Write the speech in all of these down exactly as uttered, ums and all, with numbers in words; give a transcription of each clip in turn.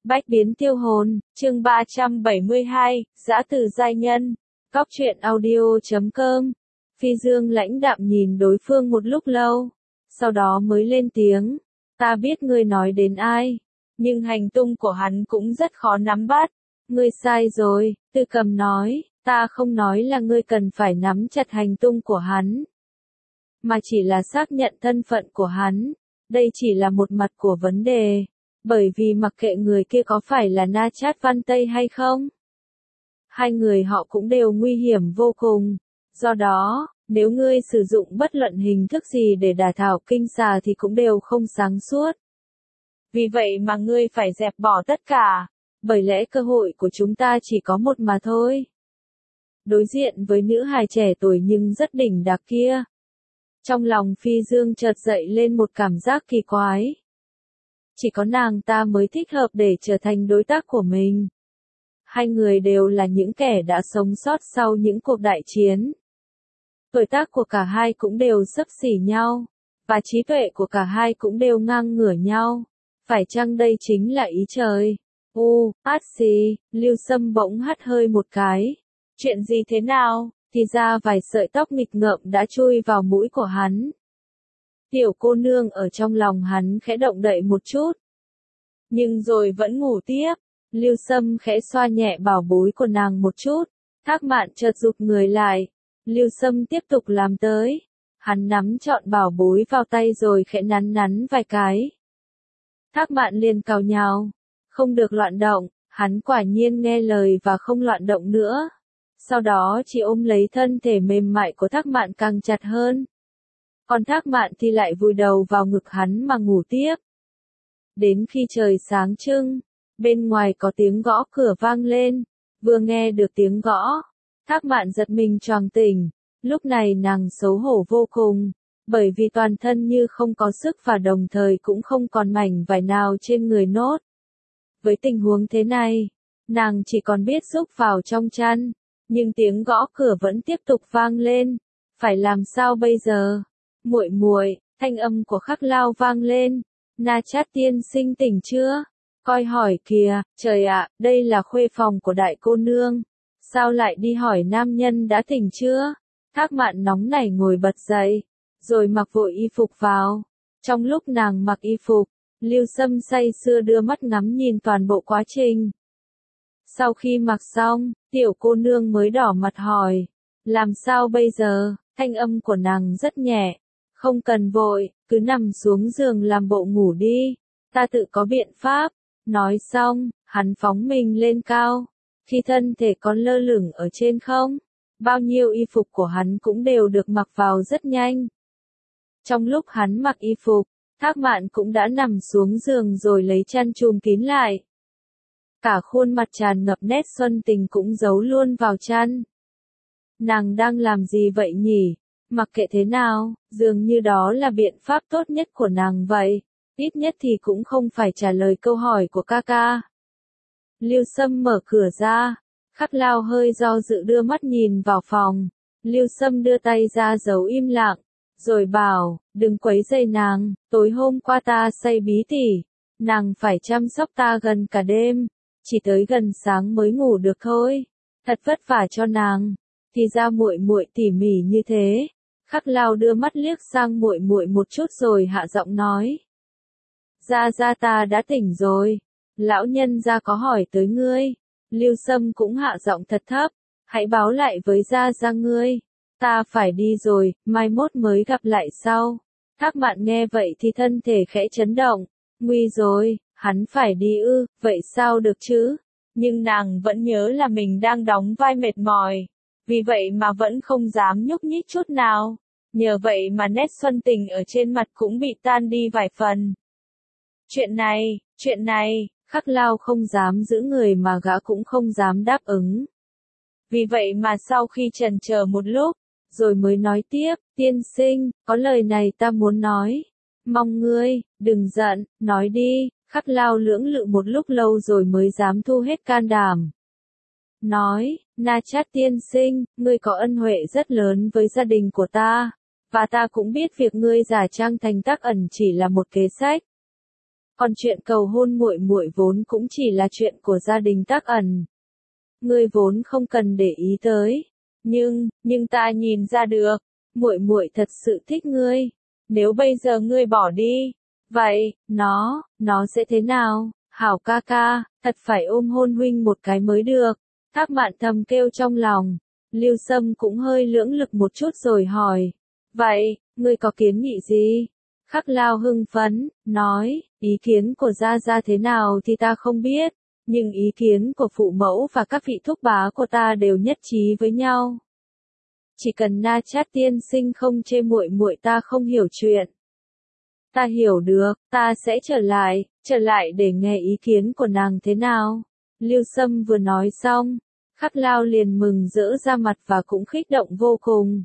Bách biến tiêu hồn, chương ba trăm bảy mươi hai, giã từ giai nhân. Cóc truyện audio chấm com. Phi Dương lãnh đạm nhìn đối phương một lúc lâu, sau đó mới lên tiếng. Ta biết ngươi nói đến ai, nhưng hành tung của hắn cũng rất khó nắm bắt. Ngươi sai rồi, Tư Cầm nói, ta không nói là ngươi cần phải nắm chặt hành tung của hắn, mà chỉ là xác nhận thân phận của hắn. Đây chỉ là một mặt của vấn đề. Bởi vì mặc kệ người kia có phải là Na Chát Văn Tây hay không, hai người họ cũng đều nguy hiểm vô cùng. Do đó, nếu ngươi sử dụng bất luận hình thức gì để đả thảo kinh xà thì cũng đều không sáng suốt. Vì vậy mà ngươi phải dẹp bỏ tất cả, bởi lẽ cơ hội của chúng ta chỉ có một mà thôi. Đối diện với nữ hài trẻ tuổi nhưng rất đỉnh đạc kia, trong lòng Phi Dương chợt dậy lên một cảm giác kỳ quái. Chỉ có nàng ta mới thích hợp để trở thành đối tác của mình. Hai người đều là những kẻ đã sống sót sau những cuộc đại chiến. Tuổi tác của cả hai cũng đều xấp xỉ nhau, và trí tuệ của cả hai cũng đều ngang ngửa nhau. Phải chăng đây chính là ý trời? U, át xì, Lưu Sâm bỗng hắt hơi một cái. Chuyện gì thế nào? Thì ra vài sợi tóc nghịch ngợm đã chui vào mũi của hắn. Tiểu cô nương ở trong lòng hắn khẽ động đậy một chút, nhưng rồi vẫn ngủ tiếp. Lưu Sâm khẽ xoa nhẹ bảo bối của nàng một chút. Thác Mạn chợt rụt người lại. Lưu Sâm tiếp tục làm tới. Hắn nắm trọn bảo bối vào tay rồi khẽ nắn nắn vài cái. Thác Mạn liền cào nhào. Không được loạn động. Hắn quả nhiên nghe lời và không loạn động nữa. Sau đó chỉ ôm lấy thân thể mềm mại của Thác Mạn càng chặt hơn. Còn Thác Mạn thì lại vùi đầu vào ngực hắn mà ngủ tiếp. Đến khi trời sáng trưng, bên ngoài có tiếng gõ cửa vang lên. Vừa nghe được tiếng gõ, Thác Mạn giật mình choàng tỉnh. Lúc này nàng xấu hổ vô cùng, bởi vì toàn thân như không có sức và đồng thời cũng không còn mảnh vải nào trên người nốt. Với tình huống thế này, nàng chỉ còn biết rúc vào trong chăn, nhưng tiếng gõ cửa vẫn tiếp tục vang lên. Phải làm sao bây giờ? Muội muội, thanh âm của Khắc Lao vang lên. Na Chát tiên sinh tỉnh chưa? Coi hỏi kìa, trời ạ, đây là khuê phòng của đại cô nương. Sao lại đi hỏi nam nhân đã tỉnh chưa? Thác Mạn nóng nảy ngồi bật dậy, rồi mặc vội y phục vào. Trong lúc nàng mặc y phục, Lưu Sâm say sưa đưa mắt ngắm nhìn toàn bộ quá trình. Sau khi mặc xong, tiểu cô nương mới đỏ mặt hỏi. Làm sao bây giờ? Thanh âm của nàng rất nhẹ. Không cần vội, cứ nằm xuống giường làm bộ ngủ đi. Ta tự có biện pháp. Nói xong, hắn phóng mình lên cao. Khi thân thể còn lơ lửng ở trên không, bao nhiêu y phục của hắn cũng đều được mặc vào rất nhanh. Trong lúc hắn mặc y phục, Thác Mạn cũng đã nằm xuống giường rồi lấy chăn chùm kín lại. Cả khuôn mặt tràn ngập nét xuân tình cũng giấu luôn vào chăn. Nàng đang làm gì vậy nhỉ? Mặc kệ thế nào, dường như đó là biện pháp tốt nhất của nàng vậy. Ít nhất thì cũng không phải trả lời câu hỏi của ca ca. Lưu Sâm mở cửa ra. Khắc Lao hơi do dự đưa mắt nhìn vào phòng. Lưu Sâm đưa tay ra giấu im lặng, rồi bảo, đừng quấy rầy nàng, tối hôm qua ta say bí tỉ, nàng phải chăm sóc ta gần cả đêm, chỉ tới gần sáng mới ngủ được thôi. Thật vất vả cho nàng. Thì ra muội muội tỉ mỉ như thế. Khắc Lao đưa mắt liếc sang muội muội một chút rồi hạ giọng nói. Gia gia ta đã tỉnh rồi. Lão nhân gia có hỏi tới ngươi. Lưu Sâm cũng hạ giọng thật thấp. Hãy báo lại với gia gia ngươi. Ta phải đi rồi, mai mốt mới gặp lại sau. Thác Mạn nghe vậy thì thân thể khẽ chấn động. Nguy rồi, hắn phải đi ư, vậy sao được chứ? Nhưng nàng vẫn nhớ là mình đang đóng vai mệt mỏi. Vì vậy mà vẫn không dám nhúc nhích chút nào. Nhờ vậy mà nét xuân tình ở trên mặt cũng bị tan đi vài phần. Chuyện này, chuyện này, Khắc Lao không dám giữ người mà gã cũng không dám đáp ứng. Vì vậy mà sau khi chần chờ một lúc, rồi mới nói tiếp, tiên sinh, có lời này ta muốn nói. Mong ngươi, đừng giận, nói đi. Khắc Lao lưỡng lự một lúc lâu rồi mới dám thu hết can đảm. Nói, Na Chát tiên sinh, ngươi có ân huệ rất lớn với gia đình của ta, và ta cũng biết việc ngươi giả trang thành Tắc Ẩn chỉ là một kế sách. Còn chuyện cầu hôn muội muội vốn cũng chỉ là chuyện của gia đình Tắc Ẩn. Ngươi vốn không cần để ý tới. Nhưng, nhưng ta nhìn ra được, muội muội thật sự thích ngươi. Nếu bây giờ ngươi bỏ đi, vậy, nó, nó sẽ thế nào? Hảo ca ca, thật phải ôm hôn huynh một cái mới được. Thác Mạn thầm kêu trong lòng. Lưu Sâm cũng hơi lưỡng lực một chút rồi hỏi. Vậy, ngươi có kiến nghị gì? Khắc Lao hưng phấn, nói, ý kiến của Gia Gia thế nào thì ta không biết, nhưng ý kiến của phụ mẫu và các vị thúc bá của ta đều nhất trí với nhau. Chỉ cần Na Chát tiên sinh không chê muội muội ta không hiểu chuyện. Ta hiểu được, ta sẽ trở lại, trở lại để nghe ý kiến của nàng thế nào. Lưu Sâm vừa nói xong, Khắc Lao liền mừng rỡ ra mặt và cũng kích động vô cùng.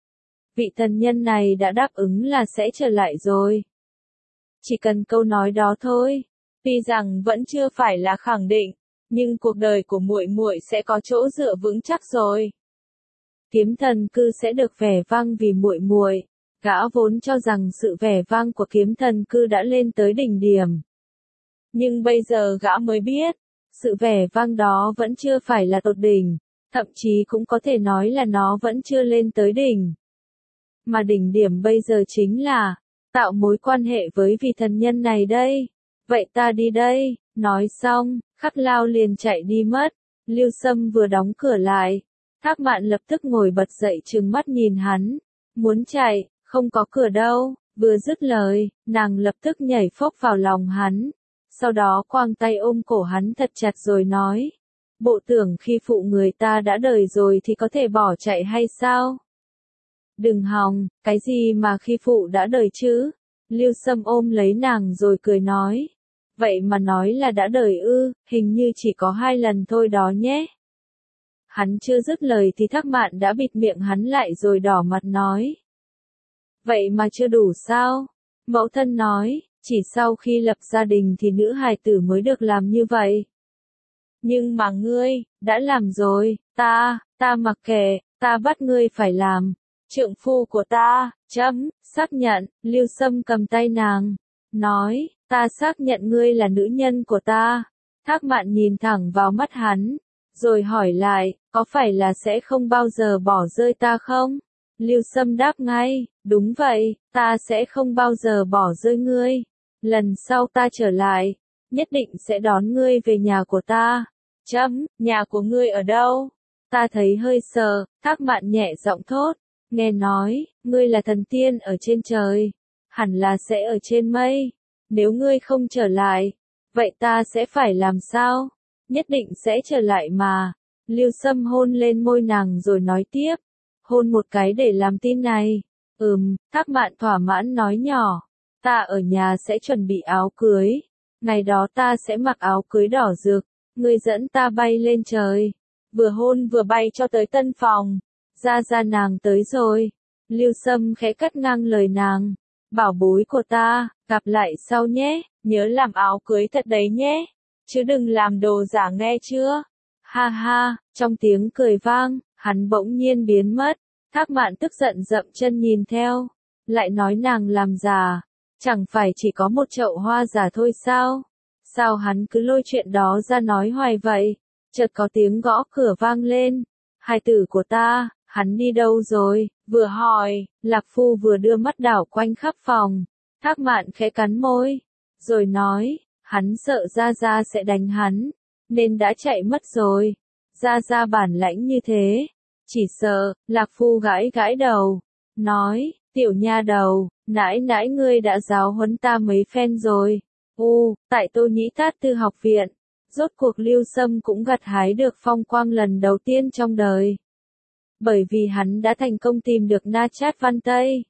Vị thần nhân này đã đáp ứng là sẽ trở lại rồi. Chỉ cần câu nói đó thôi, tuy rằng vẫn chưa phải là khẳng định, nhưng cuộc đời của muội muội sẽ có chỗ dựa vững chắc rồi. Kiếm thần cư sẽ được vẻ vang vì muội muội. Gã vốn cho rằng sự vẻ vang của kiếm thần cư đã lên tới đỉnh điểm. Nhưng bây giờ gã mới biết, sự vẻ vang đó vẫn chưa phải là tột đỉnh, thậm chí cũng có thể nói là nó vẫn chưa lên tới đỉnh. Mà đỉnh điểm bây giờ chính là, tạo mối quan hệ với vị thần nhân này đây. Vậy ta đi đây, nói xong, Khắc Lao liền chạy đi mất. Lưu Sâm vừa đóng cửa lại, Thác Mạn lập tức ngồi bật dậy trừng mắt nhìn hắn. Muốn chạy, không có cửa đâu. Vừa dứt lời, nàng lập tức nhảy phốc vào lòng hắn. Sau đó quàng tay ôm cổ hắn thật chặt rồi nói. Bộ tưởng khi phụ người ta đã đời rồi thì có thể bỏ chạy hay sao? Đừng hòng, cái gì mà khi phụ đã đời chứ? Lưu Sâm ôm lấy nàng rồi cười nói. Vậy mà nói là đã đời ư, hình như chỉ có hai lần thôi đó nhé. Hắn chưa dứt lời thì Thác Mạn đã bịt miệng hắn lại rồi đỏ mặt nói. Vậy mà chưa đủ sao? Mẫu thân nói, chỉ sau khi lập gia đình thì nữ hài tử mới được làm như vậy. Nhưng mà ngươi, đã làm rồi, ta, ta mặc kệ, ta bắt ngươi phải làm. Trượng phu của ta, chấm, xác nhận. Lưu Sâm cầm tay nàng, nói, ta xác nhận ngươi là nữ nhân của ta. Thác Mạn nhìn thẳng vào mắt hắn, rồi hỏi lại, có phải là sẽ không bao giờ bỏ rơi ta không? Lưu Sâm đáp ngay, đúng vậy, ta sẽ không bao giờ bỏ rơi ngươi. Lần sau ta trở lại, nhất định sẽ đón ngươi về nhà của ta. Chấm, nhà của ngươi ở đâu? Ta thấy hơi sợ, Thác Mạn nhẹ giọng thốt. Nghe nói, ngươi là thần tiên ở trên trời, hẳn là sẽ ở trên mây. Nếu ngươi không trở lại, vậy ta sẽ phải làm sao? Nhất định sẽ trở lại mà. Lưu Sâm hôn lên môi nàng rồi nói tiếp. Hôn một cái để làm tin này. Ừm, Thác Mạn thỏa mãn nói nhỏ. Ta ở nhà sẽ chuẩn bị áo cưới. Ngày đó ta sẽ mặc áo cưới đỏ rực. Ngươi dẫn ta bay lên trời. Vừa hôn vừa bay cho tới tân phòng. Ra ra nàng tới rồi. Lưu Sâm khẽ cắt ngang lời nàng. Bảo bối của ta, gặp lại sau nhé. Nhớ làm áo cưới thật đấy nhé. Chứ đừng làm đồ giả nghe chưa? Ha ha, trong tiếng cười vang, hắn bỗng nhiên biến mất. Thác Mạn tức giận dậm chân nhìn theo. Lại nói nàng làm giả. Chẳng phải chỉ có một chậu hoa giả thôi sao? Sao hắn cứ lôi chuyện đó ra nói hoài vậy? Chợt có tiếng gõ cửa vang lên. Hài tử của ta, hắn đi đâu rồi? Vừa hỏi, Lạc Phu vừa đưa mắt đảo quanh khắp phòng. Thác Mạn khẽ cắn môi. Rồi nói, hắn sợ Gia Gia sẽ đánh hắn. Nên đã chạy mất rồi. Gia Gia bản lãnh như thế. Chỉ sợ, Lạc Phu gãi gãi đầu. Nói, tiểu nha đầu, nãi nãi ngươi đã giáo huấn ta mấy phen rồi. U, tại Tô Nhĩ Tát Tư học viện. Rốt cuộc Lưu Sâm cũng gặt hái được phong quang lần đầu tiên trong đời. Bởi vì hắn đã thành công tìm được Na Chát Văn Tây.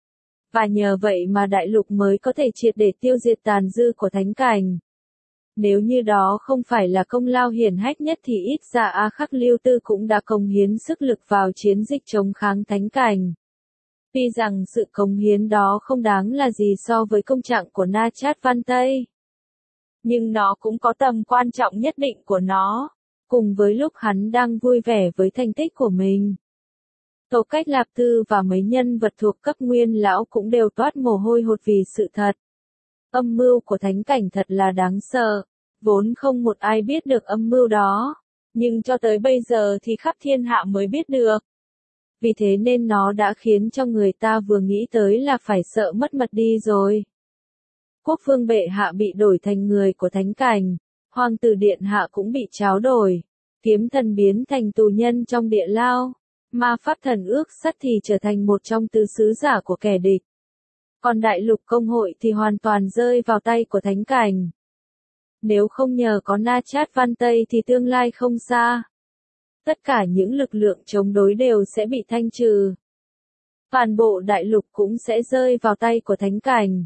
Và nhờ vậy mà đại lục mới có thể triệt để tiêu diệt tàn dư của thánh cảnh. Nếu như đó không phải là công lao hiển hách nhất thì ít ra A Khắc Lưu Tư cũng đã cống hiến sức lực vào chiến dịch chống kháng thánh cảnh. Tuy rằng sự cống hiến đó không đáng là gì so với công trạng của Na Chát Văn Tây. Nhưng nó cũng có tầm quan trọng nhất định của nó. Cùng với lúc hắn đang vui vẻ với thành tích của mình. Tổ Cách Lạp Tư và mấy nhân vật thuộc cấp nguyên lão cũng đều toát mồ hôi hột vì sự thật. Âm mưu của thánh cảnh thật là đáng sợ, vốn không một ai biết được âm mưu đó, nhưng cho tới bây giờ thì khắp thiên hạ mới biết được. Vì thế nên nó đã khiến cho người ta vừa nghĩ tới là phải sợ mất mật đi rồi. Quốc vương bệ hạ bị đổi thành người của thánh cảnh, hoàng tử điện hạ cũng bị tráo đổi, kiếm thần biến thành tù nhân trong địa lao, ma pháp thần ước sắt thì trở thành một trong tứ sứ giả của kẻ địch. Còn đại lục công hội thì hoàn toàn rơi vào tay của thánh cảnh. Nếu không nhờ có Na Chát Van Tây thì tương lai không xa. Tất cả những lực lượng chống đối đều sẽ bị thanh trừ. Toàn bộ đại lục cũng sẽ rơi vào tay của thánh cảnh.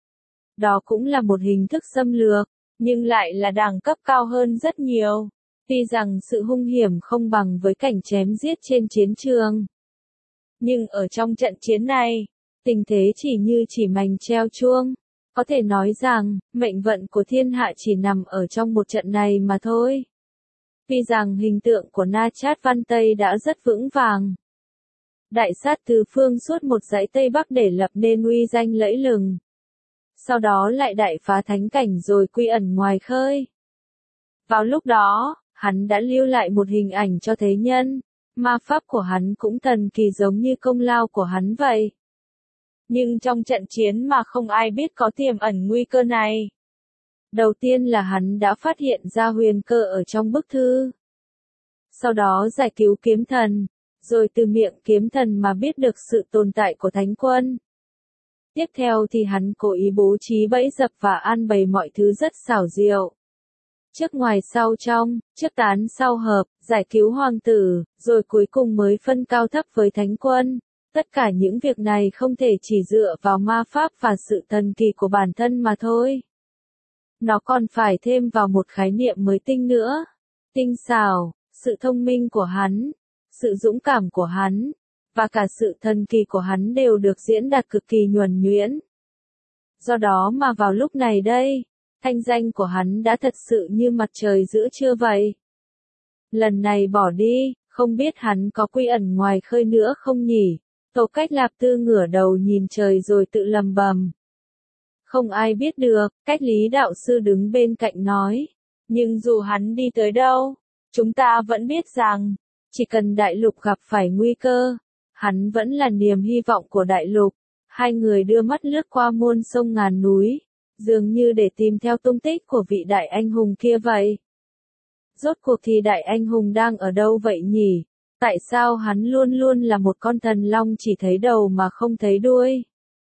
Đó cũng là một hình thức xâm lược, nhưng lại là đẳng cấp cao hơn rất nhiều. Tuy rằng sự hung hiểm không bằng với cảnh chém giết trên chiến trường. Nhưng ở trong trận chiến này, tình thế chỉ như chỉ mành treo chuông. Có thể nói rằng, mệnh vận của thiên hạ chỉ nằm ở trong một trận này mà thôi. Vì rằng hình tượng của Na Chát Van Tây đã rất vững vàng. Đại sát tứ phương suốt một dãy Tây Bắc để lập nên uy danh lẫy lừng. Sau đó lại đại phá thánh cảnh rồi quy ẩn ngoài khơi. Vào lúc đó, hắn đã lưu lại một hình ảnh cho thế nhân, ma pháp của hắn cũng thần kỳ giống như công lao của hắn vậy. Nhưng trong trận chiến mà không ai biết có tiềm ẩn nguy cơ này. Đầu tiên là hắn đã phát hiện ra huyền cơ ở trong bức thư. Sau đó giải cứu kiếm thần, rồi từ miệng kiếm thần mà biết được sự tồn tại của thánh quân. Tiếp theo thì hắn cố ý bố trí bẫy dập và an bày mọi thứ rất xảo diệu. Trước ngoài sau trong, trước tán sau hợp, giải cứu hoàng tử, rồi cuối cùng mới phân cao thấp với thánh quân. Tất cả những việc này không thể chỉ dựa vào ma pháp và sự thần kỳ của bản thân mà thôi. Nó còn phải thêm vào một khái niệm mới tinh nữa. Tinh xảo, sự thông minh của hắn, sự dũng cảm của hắn, và cả sự thần kỳ của hắn đều được diễn đạt cực kỳ nhuần nhuyễn. Do đó mà vào lúc này đây, thanh danh của hắn đã thật sự như mặt trời giữa trưa vậy. Lần này bỏ đi, không biết hắn có quy ẩn ngoài khơi nữa không nhỉ? Tô Cách Lạp Tư ngửa đầu nhìn trời rồi tự lầm bầm. Không ai biết được, Cách Lý đạo sư đứng bên cạnh nói. Nhưng dù hắn đi tới đâu, chúng ta vẫn biết rằng, chỉ cần đại lục gặp phải nguy cơ, hắn vẫn là niềm hy vọng của đại lục. Hai người đưa mắt lướt qua muôn sông ngàn núi, dường như để tìm theo tung tích của vị đại anh hùng kia vậy. Rốt cuộc thì đại anh hùng đang ở đâu vậy nhỉ? Tại sao hắn luôn luôn là một con thần long chỉ thấy đầu mà không thấy đuôi?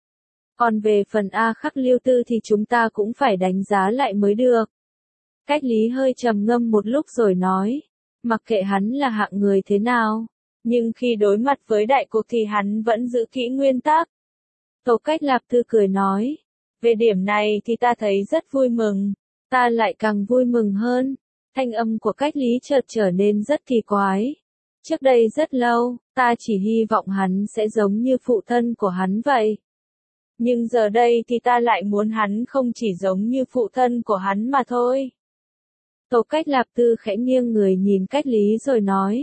Còn về phần A Khắc Lưu Tư thì chúng ta cũng phải đánh giá lại mới được. Cách Lý hơi trầm ngâm một lúc rồi nói, mặc kệ hắn là hạng người thế nào, nhưng khi đối mặt với đại cuộc thì hắn vẫn giữ kỹ nguyên tắc. Tô Cách Lạp Tư cười nói, về điểm này thì ta thấy rất vui mừng, ta lại càng vui mừng hơn. Thanh âm của Cách Lý chợt trở nên rất kỳ quái. Trước đây rất lâu, ta chỉ hy vọng hắn sẽ giống như phụ thân của hắn vậy. Nhưng giờ đây thì ta lại muốn hắn không chỉ giống như phụ thân của hắn mà thôi. Tô Cách Lạp Tư khẽ nghiêng người nhìn Cách Lý rồi nói.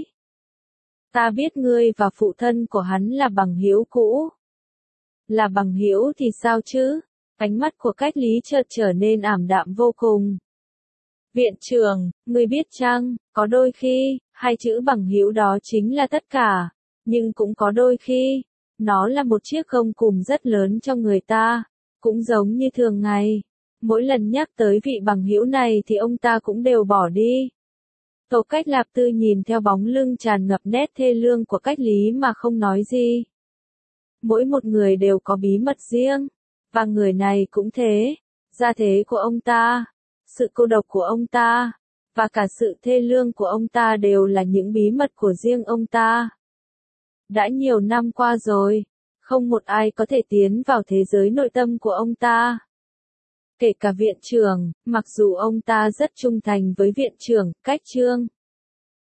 Ta biết ngươi và phụ thân của hắn là bằng hữu cũ. Là bằng hữu thì sao chứ? Ánh mắt của Cách Lý chợt trở nên ảm đạm vô cùng. Viện trưởng, ngươi biết chăng, có đôi khi, hai chữ bằng hữu đó chính là tất cả, nhưng cũng có đôi khi, nó là một chiếc gông cùm rất lớn cho người ta, cũng giống như thường ngày. Mỗi lần nhắc tới vị bằng hữu này thì ông ta cũng đều bỏ đi. Tô Cách Lạp Tư nhìn theo bóng lưng tràn ngập nét thê lương của Cách Lý mà không nói gì. Mỗi một người đều có bí mật riêng, và người này cũng thế, gia thế của ông ta, sự cô độc của ông ta, và cả sự thê lương của ông ta đều là những bí mật của riêng ông ta. Đã nhiều năm qua rồi, không một ai có thể tiến vào thế giới nội tâm của ông ta. Kể cả viện trưởng, mặc dù ông ta rất trung thành với viện trưởng, Cách Trương.